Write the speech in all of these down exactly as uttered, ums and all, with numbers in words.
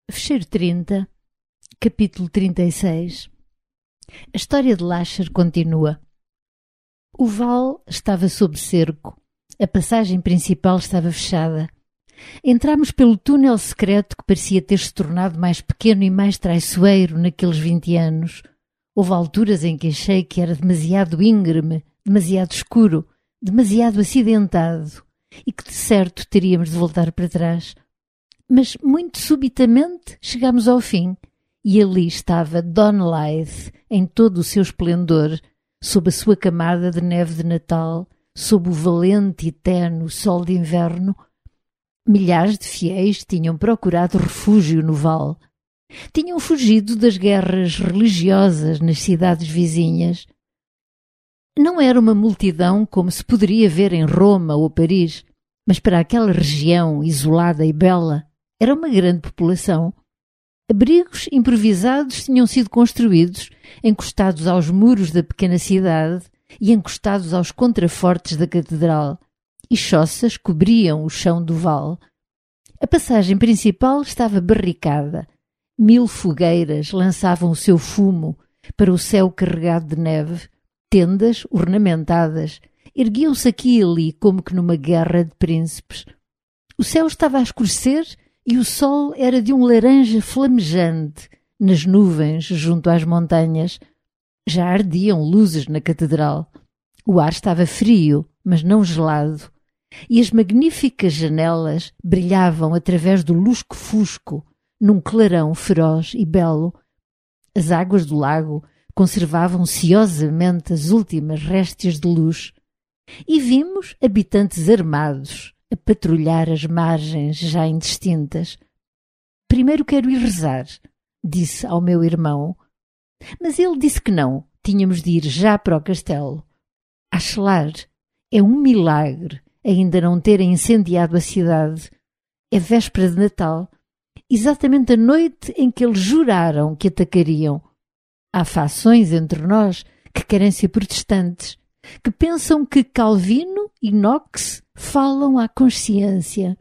Fecheiro trinta, capítulo trinta e seis. A história de Lasher continua. O vale estava sob cerco. A passagem principal estava fechada. Entramos pelo túnel secreto que parecia ter-se tornado mais pequeno e mais traiçoeiro naqueles vinte anos. Houve alturas em que achei que era demasiado íngreme, demasiado escuro, demasiado acidentado e que de certo teríamos de voltar para trás. Mas muito subitamente chegámos ao fim e ali estava Don Lythe em todo o seu esplendor, sob a sua camada de neve de Natal, sob o valente e tenue sol de inverno. Milhares de fiéis tinham procurado refúgio no vale. Tinham fugido das guerras religiosas nas cidades vizinhas. Não era uma multidão como se poderia ver em Roma ou Paris, mas para aquela região isolada e bela, era uma grande população. Abrigos improvisados tinham sido construídos, encostados aos muros da pequena cidade e encostados aos contrafortes da catedral, e choças cobriam o chão do vale. A passagem principal estava barricada. Mil fogueiras lançavam o seu fumo para o céu carregado de neve. Tendas ornamentadas erguiam-se aqui e ali como que numa guerra de príncipes. O céu estava a escurecer e o sol era de um laranja flamejante nas nuvens junto às montanhas. Já ardiam luzes na catedral. O ar estava frio, mas não gelado, e as magníficas janelas brilhavam através do lusco-fusco num clarão feroz e belo. As águas do lago conservavam ciosamente as últimas réstias de luz, e vimos habitantes armados a patrulhar as margens já indistintas. Primeiro quero ir rezar, disse ao meu irmão, mas ele disse que não, tínhamos de ir já para o castelo. Achelar, é um milagre ainda não terem incendiado a cidade. É véspera de Natal, exatamente a noite em que eles juraram que atacariam. Há fações entre nós que querem ser protestantes, que pensam que Calvino e Knox falam à consciência.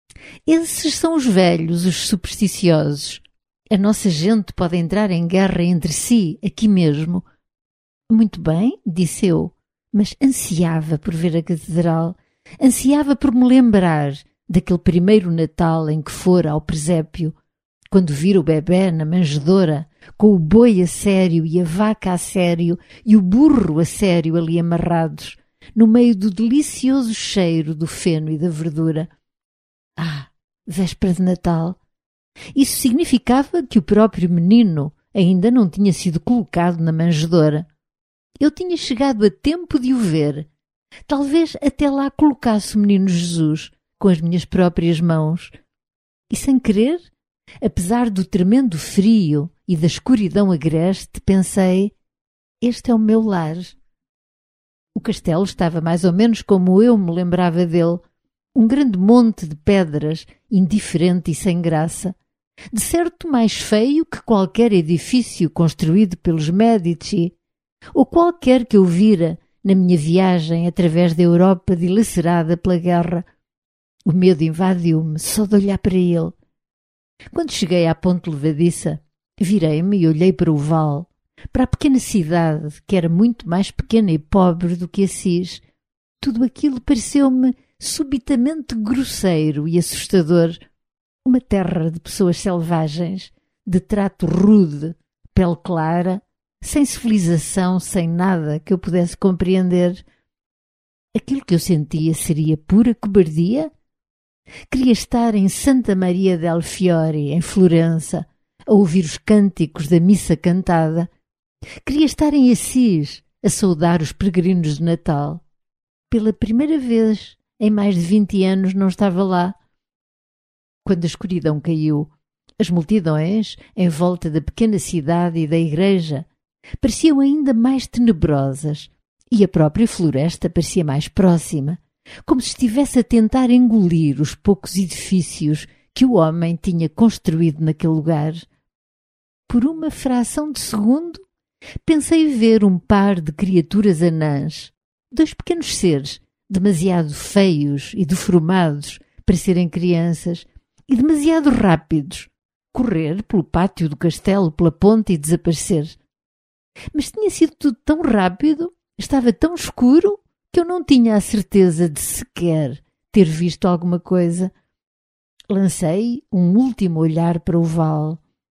Esses são os velhos, os supersticiosos. A nossa gente pode entrar em guerra entre si, aqui mesmo. Muito bem, disse eu, mas ansiava por ver a catedral, ansiava por me lembrar daquele primeiro Natal em que fora ao presépio, quando vira o bebé na manjedoura, com o boi a sério e a vaca a sério e o burro a sério ali amarrados, no meio do delicioso cheiro do feno e da verdura. Ah, véspera de Natal! Isso significava que o próprio menino ainda não tinha sido colocado na manjedoura. Eu tinha chegado a tempo de o ver. Talvez até lá colocasse o menino Jesus com as minhas próprias mãos. E sem querer, apesar do tremendo frio e da escuridão agreste, pensei, este é o meu lar. O castelo estava mais ou menos como eu me lembrava dele, um grande monte de pedras, indiferente e sem graça, de certo mais feio que qualquer edifício construído pelos Medici, ou qualquer que eu vira na minha viagem através da Europa dilacerada pela guerra. O medo invadiu-me só de olhar para ele. Quando cheguei à ponte levadiça, virei-me e olhei para o vale, para a pequena cidade, que era muito mais pequena e pobre do que Assis. Tudo aquilo pareceu-me subitamente grosseiro e assustador. Uma terra de pessoas selvagens, de trato rude, pele clara, sem civilização, sem nada que eu pudesse compreender. Aquilo que eu sentia seria pura cobardia? Queria estar em Santa Maria del Fiore, em Florença, a ouvir os cânticos da missa cantada. Queria estar em Assis, a saudar os peregrinos de Natal. Pela primeira vez, em mais de vinte anos, não estava lá. Quando a escuridão caiu, as multidões, em volta da pequena cidade e da igreja, pareciam ainda mais tenebrosas, e a própria floresta parecia mais próxima, como se estivesse a tentar engolir os poucos edifícios que o homem tinha construído naquele lugar. Por uma fração de segundo, pensei ver um par de criaturas anãs, dois pequenos seres, demasiado feios e deformados para serem crianças, e demasiado rápidos, correr pelo pátio do castelo, pela ponte e desaparecer. Mas tinha sido tudo tão rápido, estava tão escuro, que eu não tinha a certeza de sequer ter visto alguma coisa. Lancei um último olhar para o vale.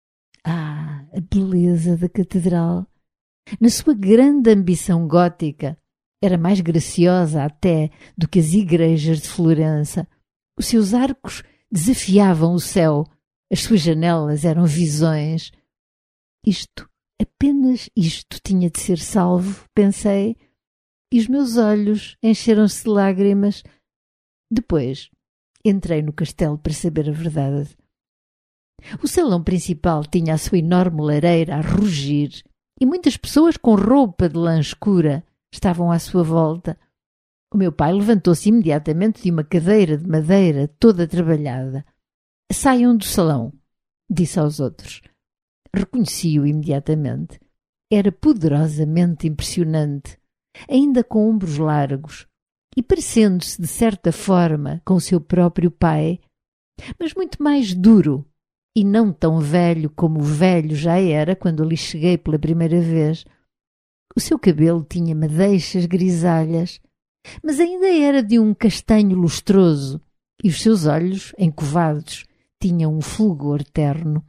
Ah, a beleza da catedral! Na sua grande ambição gótica, era mais graciosa até do que as igrejas de Florença. Os seus arcos desafiavam o céu, as suas janelas eram visões. Isto, apenas isto tinha de ser salvo, pensei, e os meus olhos encheram-se de lágrimas. Depois entrei no castelo para saber a verdade. O salão principal tinha a sua enorme lareira a rugir e muitas pessoas com roupa de lã escura estavam à sua volta. O meu pai levantou-se imediatamente de uma cadeira de madeira toda trabalhada. «Saiam do salão», disse aos outros. Reconheci-o imediatamente. Era poderosamente impressionante, ainda com ombros largos e parecendo-se de certa forma com o seu próprio pai, mas muito mais duro e não tão velho como o velho já era quando ali cheguei pela primeira vez. O seu cabelo tinha madeixas grisalhas, mas ainda era de um castanho lustroso, e os seus olhos, encovados, tinham um fulgor terno.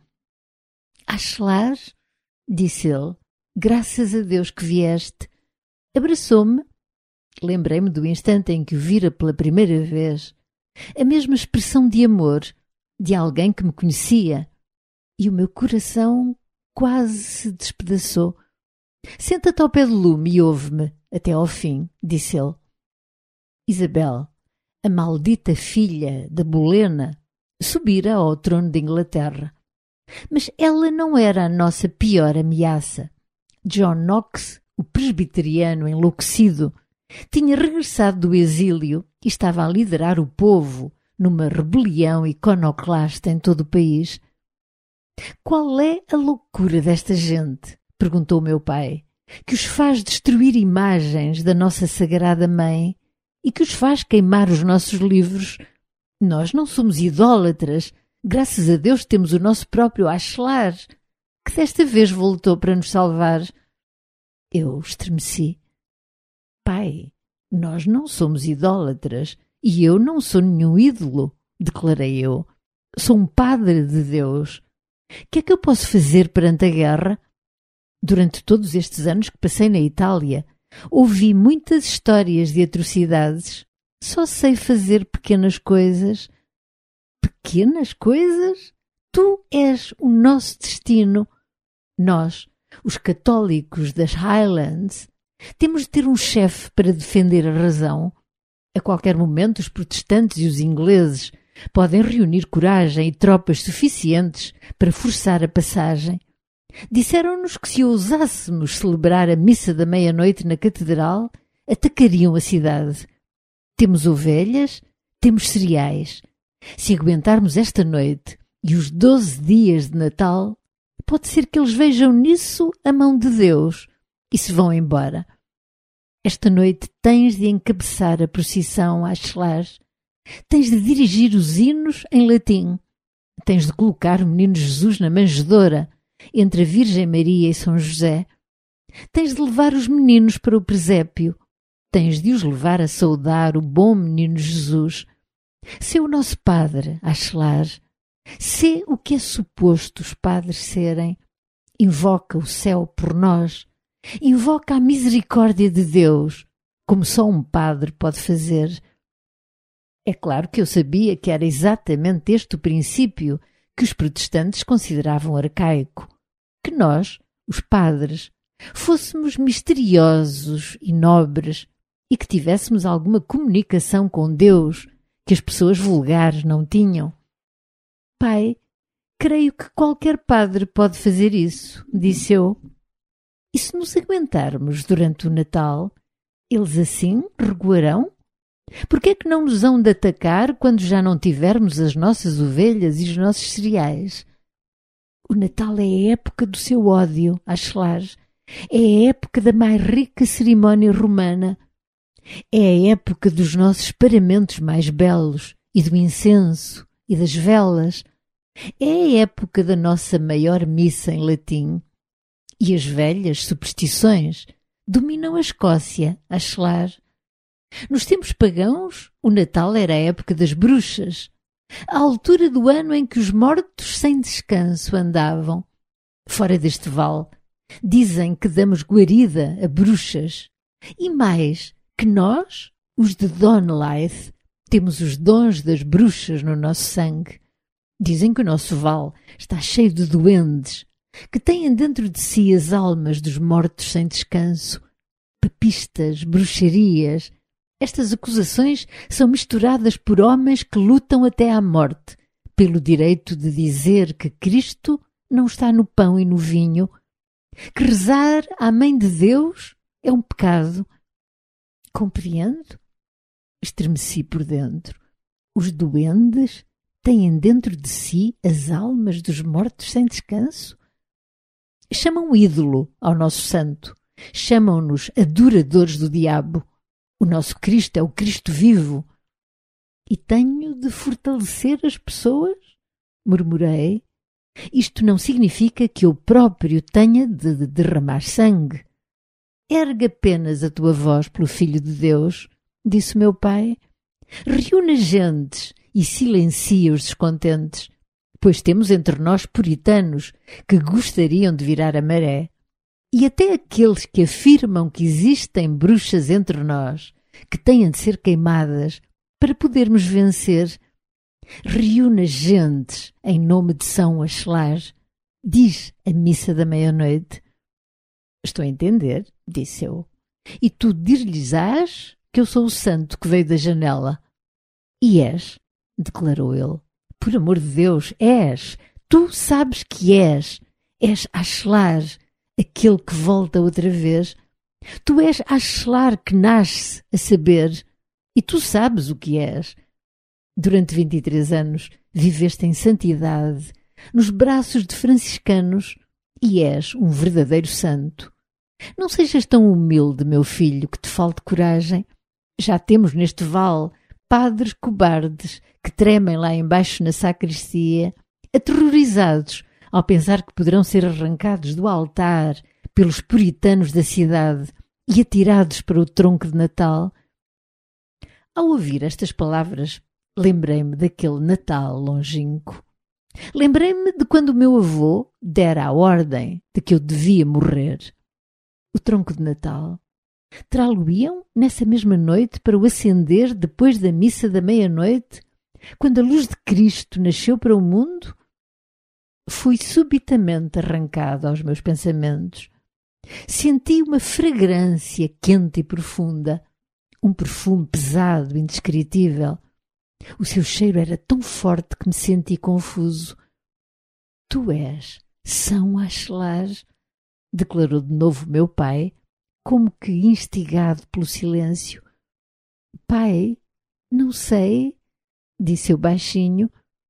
«Ashlar», disse ele, «graças a Deus que vieste». Abraçou-me. Lembrei-me do instante em que o vira pela primeira vez. A mesma expressão de amor, de alguém que me conhecia, e o meu coração quase se despedaçou. «Senta-te ao pé do lume e ouve-me até ao fim», disse ele. Isabel, a maldita filha da Bolena, subira ao trono de Inglaterra. Mas ela não era a nossa pior ameaça. John Knox, o presbiteriano enlouquecido, tinha regressado do exílio e estava a liderar o povo numa rebelião iconoclasta em todo o país. «Qual é a loucura desta gente?» perguntou meu pai, «que os faz destruir imagens da nossa Sagrada Mãe e que os faz queimar os nossos livros? Nós não somos idólatras. Graças a Deus temos o nosso próprio Ashlar, que desta vez voltou para nos salvar». Eu estremeci. «Pai, nós não somos idólatras e eu não sou nenhum ídolo», declarei eu. «Sou um padre de Deus. O que é que eu posso fazer perante a guerra? Durante todos estes anos que passei na Itália, ouvi muitas histórias de atrocidades. Só sei fazer pequenas coisas». «Pequenas coisas? Tu és o nosso destino. Nós, os católicos das Highlands, temos de ter um chefe para defender a razão. A qualquer momento os protestantes e os ingleses podem reunir coragem e tropas suficientes para forçar a passagem. Disseram-nos que se ousássemos celebrar a missa da meia-noite na catedral, atacariam a cidade. Temos ovelhas, temos cereais. Se aguentarmos esta noite e os doze dias de Natal, pode ser que eles vejam nisso a mão de Deus e se vão embora. Esta noite tens de encabeçar a procissão às Ashlar. Tens de dirigir os hinos em latim. Tens de colocar o menino Jesus na manjedoura, entre a Virgem Maria e São José. Tens de levar os meninos para o presépio. Tens de os levar a saudar o bom menino Jesus. Sê o nosso padre, Ashlar. Sê o que é suposto os padres serem. Invoca o céu por nós. Invoca a misericórdia de Deus, como só um padre pode fazer. É claro que eu sabia que era exatamente este o princípio que os protestantes consideravam arcaico. Que nós, os padres, fôssemos misteriosos e nobres e que tivéssemos alguma comunicação com Deus que as pessoas vulgares não tinham. Pai, creio que qualquer padre pode fazer isso, disse eu. E se nos aguentarmos durante o Natal, eles assim recuarão? Por que é que não nos hão de atacar quando já não tivermos as nossas ovelhas e os nossos cereais? O Natal é a época do seu ódio, Ashlar. É a época da mais rica cerimónia romana. É a época dos nossos paramentos mais belos e do incenso e das velas. É a época da nossa maior missa em latim e as velhas superstições dominam a Escócia, a Chelar. Nos tempos pagãos, o Natal era a época das bruxas, a altura do ano em que os mortos sem descanso andavam. Fora deste vale, dizem que damos guarida a bruxas. E mais, que nós, os de Donelaith, temos os dons das bruxas no nosso sangue. Dizem que o nosso vale está cheio de duendes, que têm dentro de si as almas dos mortos sem descanso. Papistas, bruxarias. Estas acusações são misturadas por homens que lutam até à morte, pelo direito de dizer que Cristo não está no pão e no vinho, que rezar à Mãe de Deus é um pecado. Compreendo? Estremeci por dentro. Os duendes têm dentro de si as almas dos mortos sem descanso? Chamam ídolo ao nosso santo. Chamam-nos adoradores do diabo. O nosso Cristo é o Cristo vivo. E tenho de fortalecer as pessoas? Murmurei. Isto não significa que eu próprio tenha de, de derramar sangue. Ergue apenas a tua voz pelo Filho de Deus, disse meu pai. Reúne gentes e silencia os descontentes, pois temos entre nós puritanos que gostariam de virar a maré. E até aqueles que afirmam que existem bruxas entre nós, que têm de ser queimadas para podermos vencer. Reúne gentes em nome de São Achelar, diz a missa da meia-noite. Estou a entender, disse eu. E tu dir-lhes-ás que eu sou o santo que veio da janela. E és, declarou ele. Por amor de Deus, és. Tu sabes que és. És Achelar, aquele que volta outra vez. Tu és Achelar que nasce a saber. E tu sabes o que és. Durante vinte e três anos viveste em santidade, nos braços de franciscanos, e és um verdadeiro santo. Não sejas tão humilde, meu filho, que te falte coragem. Já temos neste vale padres cobardes que tremem lá embaixo na sacristia, aterrorizados ao pensar que poderão ser arrancados do altar pelos puritanos da cidade e atirados para o tronco de Natal. Ao ouvir estas palavras, lembrei-me daquele Natal longínquo. Lembrei-me de quando o meu avô dera a ordem de que eu devia morrer. O tronco de Natal. Trá-lo-iam nessa mesma noite para o acender depois da missa da meia-noite, quando a luz de Cristo nasceu para o mundo? Fui subitamente arrancado aos meus pensamentos. Senti uma fragrância quente e profunda, um perfume pesado, indescritível. O seu cheiro era tão forte que me senti confuso. Tu és São Achelar, declarou de novo meu pai, como que instigado pelo silêncio. Pai, não sei, disse eu baixinho.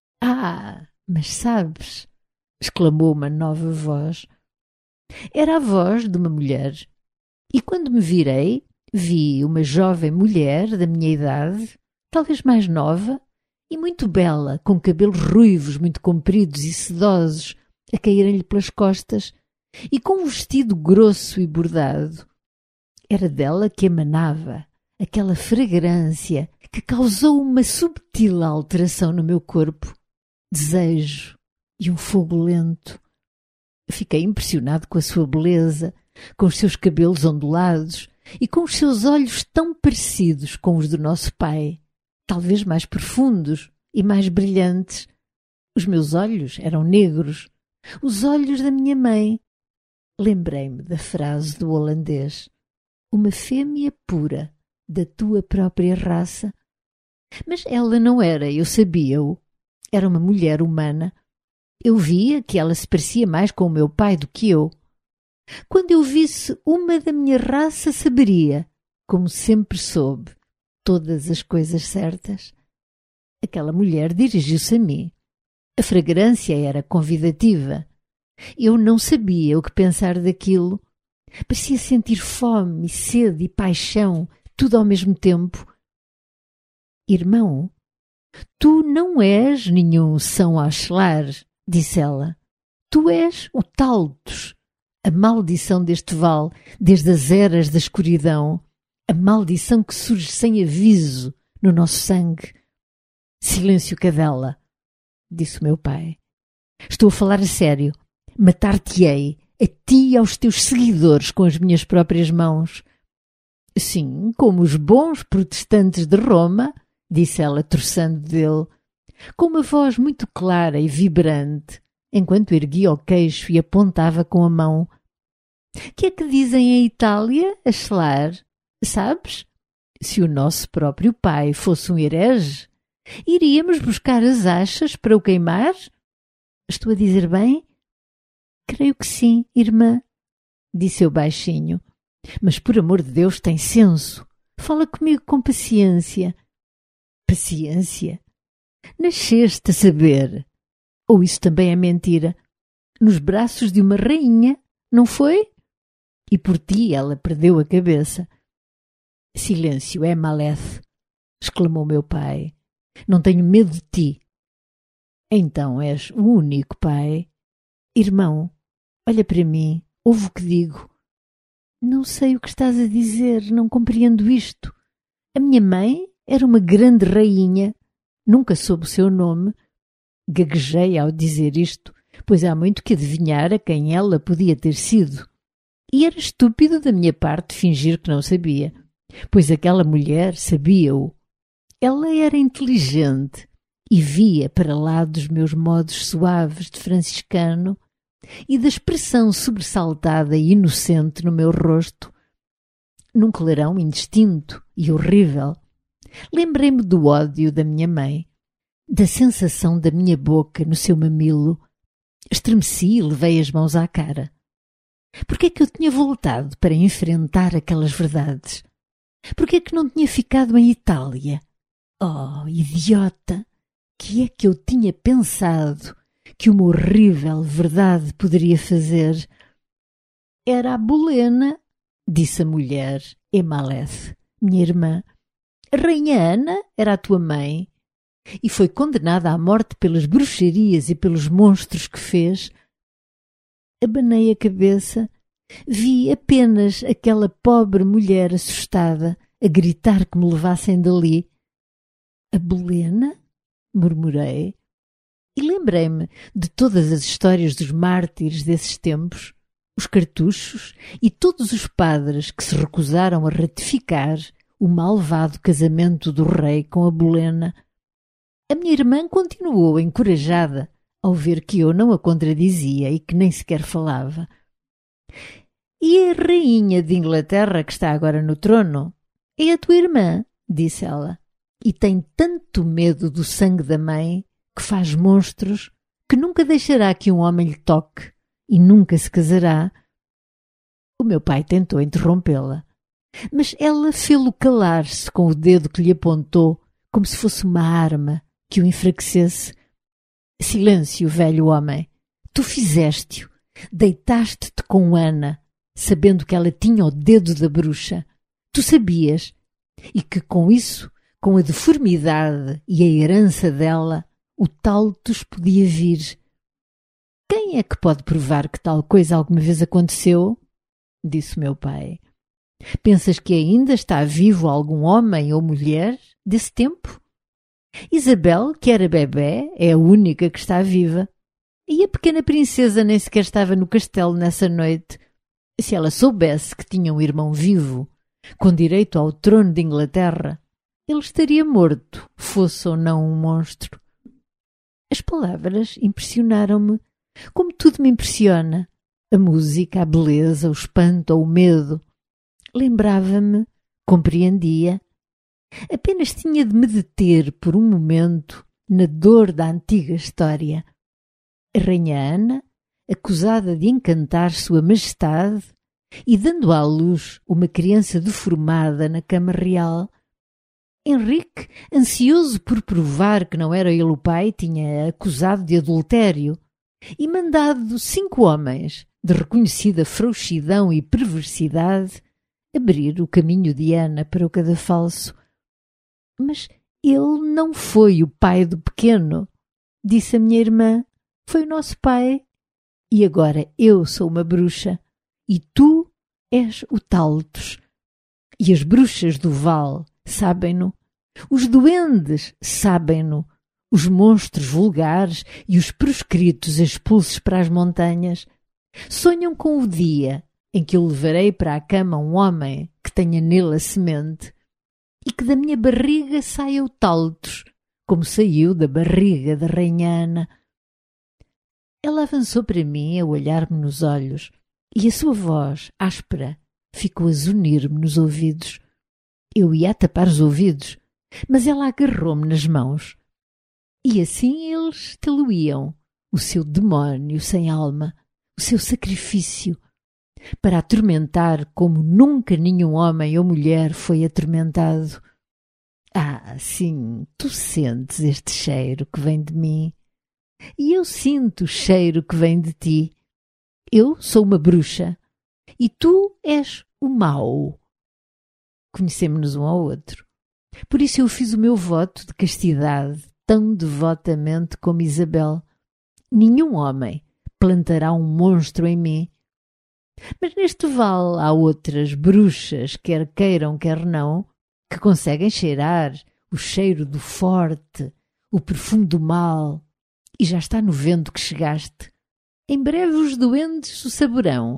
Ah, mas sabes, exclamou uma nova voz. Era a voz de uma mulher. E quando me virei, vi uma jovem mulher da minha idade, talvez mais nova, e muito bela, com cabelos ruivos muito compridos e sedosos a caírem-lhe pelas costas, e com um vestido grosso e bordado. Era dela que emanava aquela fragrância que causou uma subtil alteração no meu corpo, desejo e um fogo lento. Fiquei impressionado com a sua beleza, com os seus cabelos ondulados e com os seus olhos tão parecidos com os do nosso pai, talvez mais profundos e mais brilhantes. Os meus olhos eram negros, os olhos da minha mãe. Lembrei-me da frase do holandês: uma fêmea pura, da tua própria raça. Mas ela não era, eu sabia-o. Era uma mulher humana. Eu via que ela se parecia mais com o meu pai do que eu. Quando eu visse uma da minha raça, saberia, como sempre soube, todas as coisas certas. Aquela mulher dirigiu-se a mim. A fragrância era convidativa. Eu não sabia o que pensar daquilo. Parecia sentir fome, sede e paixão, tudo ao mesmo tempo. Irmão, Tu não és nenhum São Ashlar, disse ela. Tu és o Taltos, a maldição deste vale, desde as eras da escuridão, a maldição que surge sem aviso no nosso sangue. Silêncio, cadela, disse o meu pai. Estou a falar a sério. Matar-te-ei, a ti e aos teus seguidores, com as minhas próprias mãos. Sim, como os bons protestantes de Roma, disse ela, troçando dele, com uma voz muito clara e vibrante, enquanto erguia o queixo e apontava com a mão. Que é que dizem em Itália, Ashlar? Sabes? Se o nosso próprio pai fosse um herege, iríamos buscar as achas para o queimar? Estou a dizer bem? Creio que sim, irmã, disse eu baixinho. Mas, por amor de Deus, tem senso. Fala comigo com paciência. Paciência? Nasceste a saber. Ou isso também é mentira? Nos braços de uma rainha, não foi? E por ti ela perdeu a cabeça. Silêncio, é Maleth, exclamou meu pai. Não tenho medo de ti. Então és o único pai. Irmão, olha para mim, ouve o que digo. Não sei o que estás a dizer, não compreendo isto. A minha mãe era uma grande rainha, nunca soube o seu nome. Gaguejei ao dizer isto, pois há muito que adivinhar a quem ela podia ter sido. E era estúpido da minha parte fingir que não sabia, pois aquela mulher sabia-o. Ela era inteligente e via para lá dos meus modos suaves de franciscano e da expressão sobressaltada e inocente no meu rosto. Num clarão indistinto e horrível, lembrei-me do ódio da minha mãe, da sensação da minha boca no seu mamilo. Estremeci e levei as mãos à cara. Por que é que eu tinha voltado para enfrentar aquelas verdades? Por que é que não tinha ficado em Itália? Oh, idiota! Que é que eu tinha pensado que uma horrível verdade poderia fazer? Era a Bolena, disse a mulher, Emaleth, minha irmã. A rainha Ana era a tua mãe e foi condenada à morte pelas bruxarias e pelos monstros que fez. Abanei a cabeça. Vi apenas aquela pobre mulher assustada a gritar que me levassem dali. A Bolena? Murmurei. E lembrei-me de todas as histórias dos mártires desses tempos, os cartuchos e todos os padres que se recusaram a ratificar o malvado casamento do rei com a Bolena. A minha irmã continuou encorajada ao ver que eu não a contradizia e que nem sequer falava. E a rainha de Inglaterra que está agora no trono é a tua irmã, disse ela, e tem tanto medo do sangue da mãe que faz monstros que nunca deixará que um homem lhe toque e nunca se casará. O meu pai tentou interrompê-la, mas ela fê-lo calar-se com o dedo que lhe apontou como se fosse uma arma que o enfraquecesse. Silêncio, velho homem. Tu fizeste-o. Deitaste-te com Ana, sabendo que ela tinha o dedo da bruxa. Tu sabias. E que com isso, com a deformidade e a herança dela, o Taltos podia vir. Quem é que pode provar que tal coisa alguma vez aconteceu? Disse meu pai. Pensas que ainda está vivo algum homem ou mulher desse tempo? Isabel, que era bebé, é a única que está viva. E a pequena princesa nem sequer estava no castelo nessa noite. Se ela soubesse que tinha um irmão vivo, com direito ao trono de Inglaterra, ele estaria morto, fosse ou não um monstro. As palavras impressionaram-me, como tudo me impressiona. A música, a beleza, o espanto ou o medo. Lembrava-me, compreendia. Apenas tinha de me deter por um momento na dor da antiga história. A rainha Ana, acusada de encantar sua majestade e dando à luz uma criança deformada na cama real. Henrique, ansioso por provar que não era ele o pai, tinha acusado de adultério e mandado cinco homens de reconhecida frouxidão e perversidade abrir o caminho de Ana para o cadafalso. Mas Ele não foi o pai do pequeno, disse a minha irmã. Foi o nosso pai. E agora eu sou uma bruxa e tu és o Taltos. E as bruxas do Val sabem-no. Os duendes sabem-no. Os monstros vulgares e os proscritos expulsos para as montanhas sonham com o dia em que eu levarei para a cama um homem que tenha nele a semente e que da minha barriga saia o Taltos, como saiu da barriga da Rainha Ana. Ela avançou para mim a olhar-me nos olhos e a sua voz, áspera, ficou a zunir-me nos ouvidos. Eu ia a tapar os ouvidos, mas ela agarrou-me nas mãos. E assim eles tê-lo-iam, o seu demónio sem alma, o seu sacrifício, para atormentar como nunca nenhum homem ou mulher foi atormentado. Ah, sim, tu sentes este cheiro que vem de mim. E eu sinto o cheiro que vem de ti. Eu sou uma bruxa e tu és o mau. Conhecemos-nos um ao outro. Por isso eu fiz o meu voto de castidade tão devotamente como Isabel. Nenhum homem plantará um monstro em mim. Mas neste vale há outras bruxas, quer queiram, quer não, que conseguem cheirar o cheiro do forte, o perfume do mal. E já está no vento que chegaste. Em breve os duendes o saborão.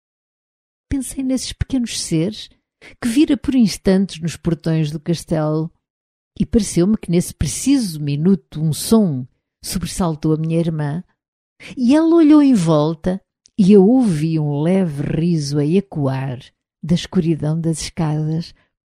Pensei nesses pequenos seres que vira por instantes nos portões do castelo e pareceu-me que nesse preciso minuto um som sobressaltou a minha irmã e ela olhou em volta e eu ouvi um leve riso a ecoar da escuridão das escadas.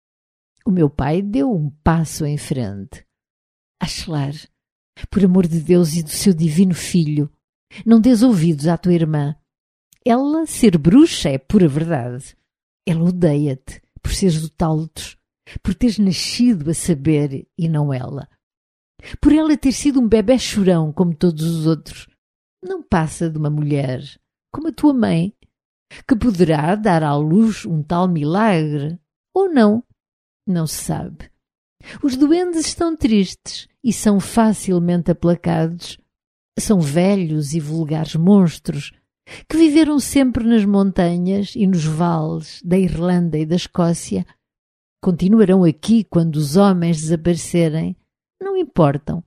O meu pai deu um passo em frente. Achelar, por amor de Deus e do seu divino filho, não dês ouvidos à tua irmã. Ela ser bruxa é pura verdade. Ela odeia-te por seres do Taltos, por teres nascido a saber e não ela. Por ela ter sido um bebé chorão como todos os outros. Não passa de uma mulher, como a tua mãe, que poderá dar à luz um tal milagre, ou não, não se sabe. Os duendes estão tristes e são facilmente aplacados. São velhos e vulgares monstros que viveram sempre nas montanhas e nos vales da Irlanda e da Escócia. Continuarão aqui quando os homens desaparecerem. Não importam.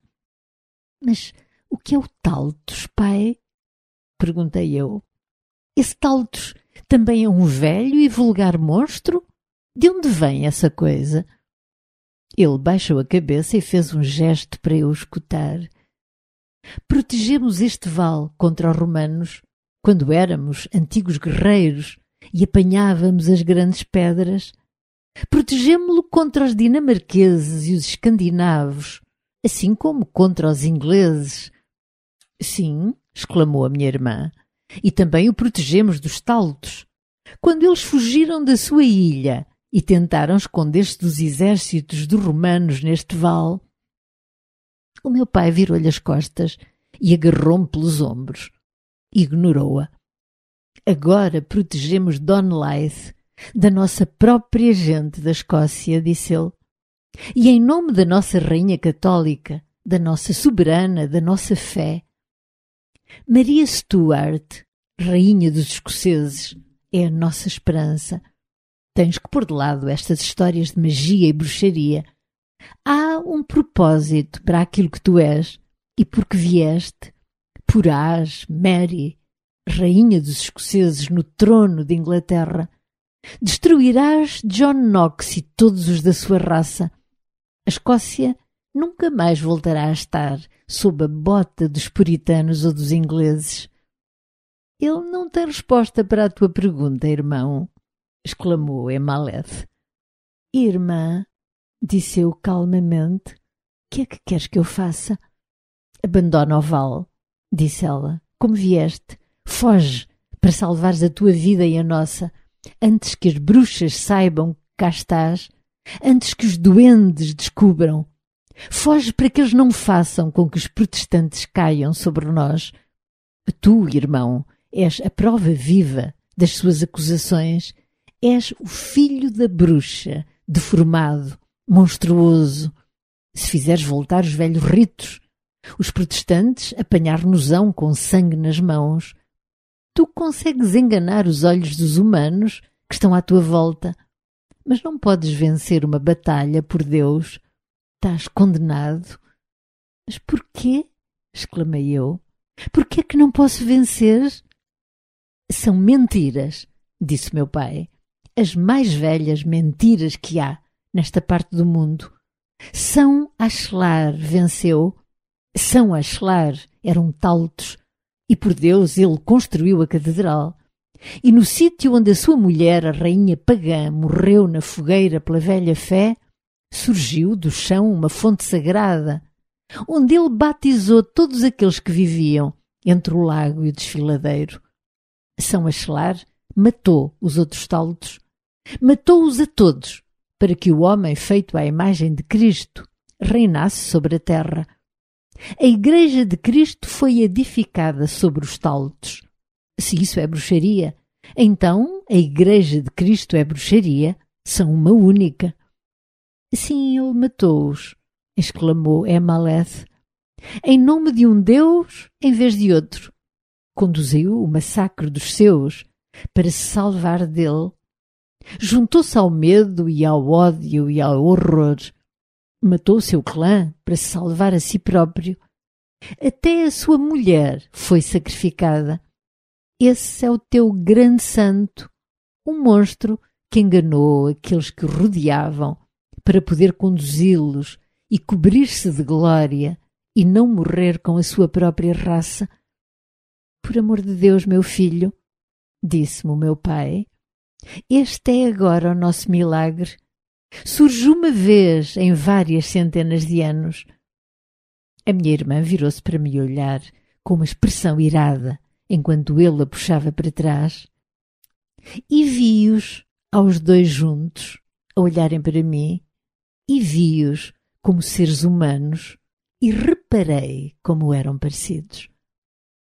Mas o que é o Taltos, pai? Perguntei eu. Esse Taltos também é um velho e vulgar monstro? De onde vem essa coisa? Ele baixou a cabeça e fez um gesto para eu escutar. Protegemos este vale contra os romanos quando éramos antigos guerreiros e apanhávamos as grandes pedras. Protegemo-lo contra os dinamarqueses e os escandinavos, assim como contra os ingleses. Sim, exclamou a minha irmã, e também o protegemos dos Taltos, quando eles fugiram da sua ilha e tentaram esconder-se dos exércitos dos romanos neste vale. O meu pai virou-lhe as costas e agarrou-me pelos ombros. Ignorou-a. Agora protegemos Donleith da nossa própria gente da Escócia, disse ele. E em nome da nossa rainha católica, da nossa soberana, da nossa fé. Maria Stuart, rainha dos escoceses, é a nossa esperança. Tens que pôr de lado estas histórias de magia e bruxaria. Há um propósito para aquilo que tu és e por que vieste. Porás Mary, rainha dos escoceses, no trono de Inglaterra. Destruirás John Knox e todos os da sua raça. A Escócia nunca mais voltará a estar sob a bota dos puritanos ou dos ingleses. Ele não tem resposta para a tua pergunta, irmão, exclamou Emaleth. Irmã, disse eu calmamente, que é que queres que eu faça? Abandona o vale, disse ela, como vieste. Foge para salvares a tua vida e a nossa, antes que as bruxas saibam que cá estás, antes que os duendes descubram. Foge para que eles não façam com que os protestantes caiam sobre nós. Tu, irmão, és a prova viva das suas acusações. És o filho da bruxa, deformado, monstruoso. se fizeres voltar os velhos ritos, os protestantes apanhar nosão com sangue nas mãos, tu consegues enganar os olhos dos humanos que estão à tua volta, mas não podes vencer uma batalha por Deus. Estás condenado. Mas porquê? Exclamei eu. Porquê que não posso vencer? São mentiras, disse meu pai. As mais velhas mentiras que há nesta parte do mundo. São Ashlar venceu. São Ashlar eram taltos, e por Deus ele construiu a catedral. E no sítio onde a sua mulher, a rainha pagã, morreu na fogueira pela velha fé, surgiu do chão uma fonte sagrada, onde ele batizou todos aqueles que viviam entre o lago e o desfiladeiro. São Ashlar matou os outros taltos, matou-os a todos, para que o homem feito à imagem de Cristo reinasse sobre a terra. A Igreja de Cristo foi edificada sobre os taltos. Se isso é bruxaria, então a Igreja de Cristo é bruxaria, são uma única. Sim, ele matou-os, exclamou Emaleth, em nome de um Deus em vez de outro. Conduziu o massacre dos seus para se salvar dele. Juntou-se ao medo e ao ódio e ao horror. Matou o seu clã para se salvar a si próprio. Até a sua mulher foi sacrificada. Esse é o teu grande santo, um monstro que enganou aqueles que o rodeavam para poder conduzi-los e cobrir-se de glória e não morrer com a sua própria raça. Por amor de Deus, meu filho, disse-me o meu pai, este é agora o nosso milagre. Surge uma vez em várias centenas de anos. A minha irmã virou-se para me olhar com uma expressão irada, enquanto ele a puxava para trás. E vi-os, aos dois juntos, a olharem para mim, e vi-os como seres humanos, e reparei como eram parecidos.